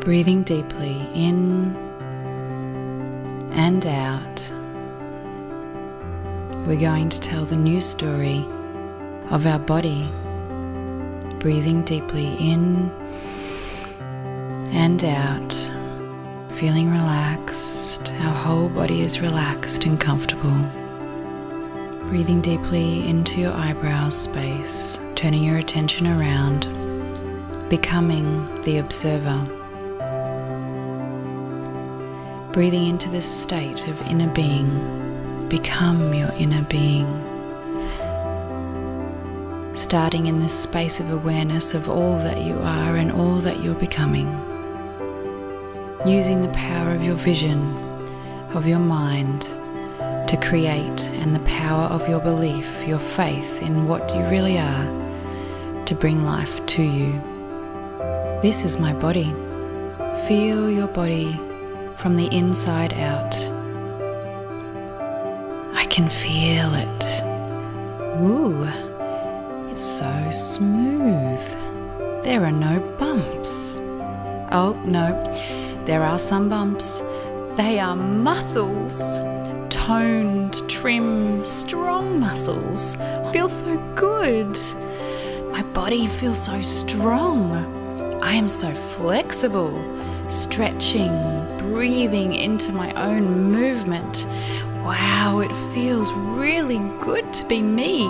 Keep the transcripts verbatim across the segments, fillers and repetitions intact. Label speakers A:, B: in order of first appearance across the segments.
A: Breathing deeply in and out. We're going to tell the new story of our body. Breathing deeply in and out. Feeling relaxed. Our whole body is relaxed and comfortable. Breathing deeply into your eyebrow space, turning your attention around, becoming the observer. Breathing into this state of inner being, become your inner being. Starting in this space of awareness of all that you are and all that you're becoming. Using the power of your vision, of your mind, to create, and the power of your belief, your faith in what you really are, to bring life to you. This is my body. Feel your body from the inside out. I can feel it. Ooh, it's so smooth. There are no bumps. Oh, no, there are some bumps. They are muscles. Toned, trim, strong muscles. Feel so good. My body feels so strong. I am so flexible. Stretching, breathing into my own movement. Wow, it feels really good to be me.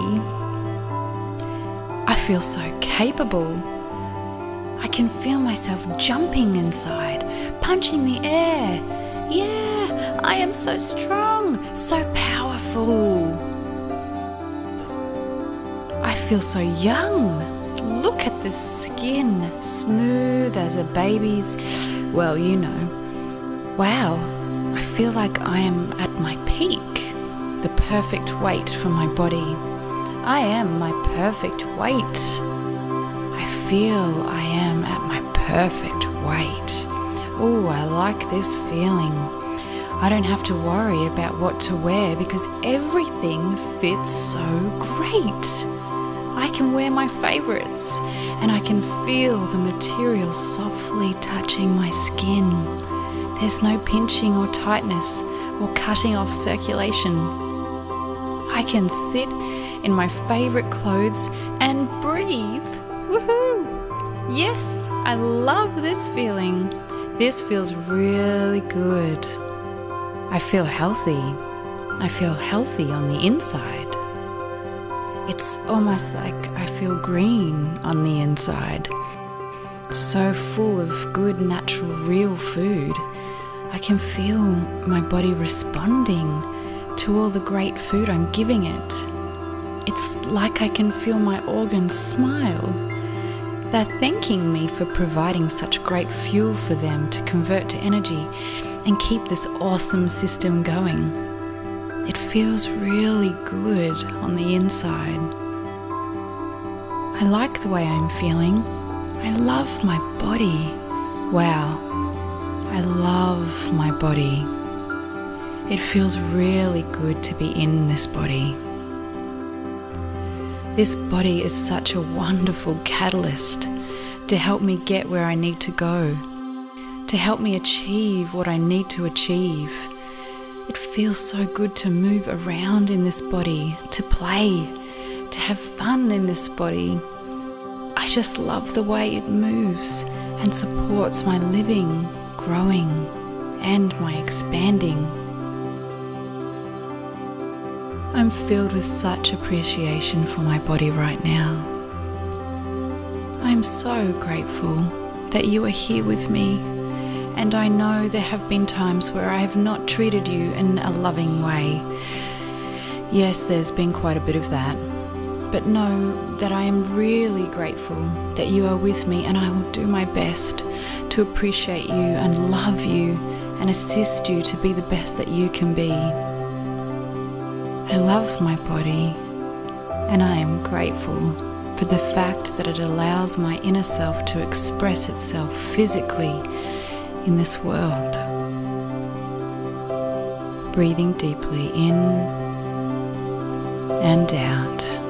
A: I feel so capable. I can feel myself jumping inside, punching the air. Yeah, I am so strong, so powerful. I feel so young. Look at this skin, smooth as a baby's. Well, you know. Wow, I feel like I am at my peak, the perfect weight for my body. I am my perfect weight. I feel I am at my perfect weight. Oh, I like this feeling. I don't have to worry about what to wear because everything fits so great. I can wear my favorites and I can feel the material softly touching my skin. There's no pinching or tightness or cutting off circulation. I can sit in my favorite clothes and breathe. Woohoo! Yes, I love this feeling. This feels really good. I feel healthy. I feel healthy on the inside. It's almost like I feel green on the inside. So full of good, natural, real food. I can feel my body responding to all the great food I'm giving it. It's like I can feel my organs smile. They're thanking me for providing such great fuel for them to convert to energy and keep this awesome system going. It feels really good on the inside. I like the way I'm feeling. I love my body. Wow, I love my body. It feels really good to be in this body. This body is such a wonderful catalyst to help me get where I need to go, to help me achieve what I need to achieve. It feels so good to move around in this body, to play, to have fun in this body. I just love the way it moves and supports my living, growing, and my expanding. I'm filled with such appreciation for my body right now. I'm so grateful that you are here with me, and I know there have been times where I have not treated you in a loving way. Yes, there's been quite a bit of that, but know that I am really grateful that you are with me, and I will do my best to appreciate you and love you and assist you to be the best that you can be. I love my body, and I am grateful for the fact that it allows my inner self to express itself physically in this world. Breathing deeply in and out.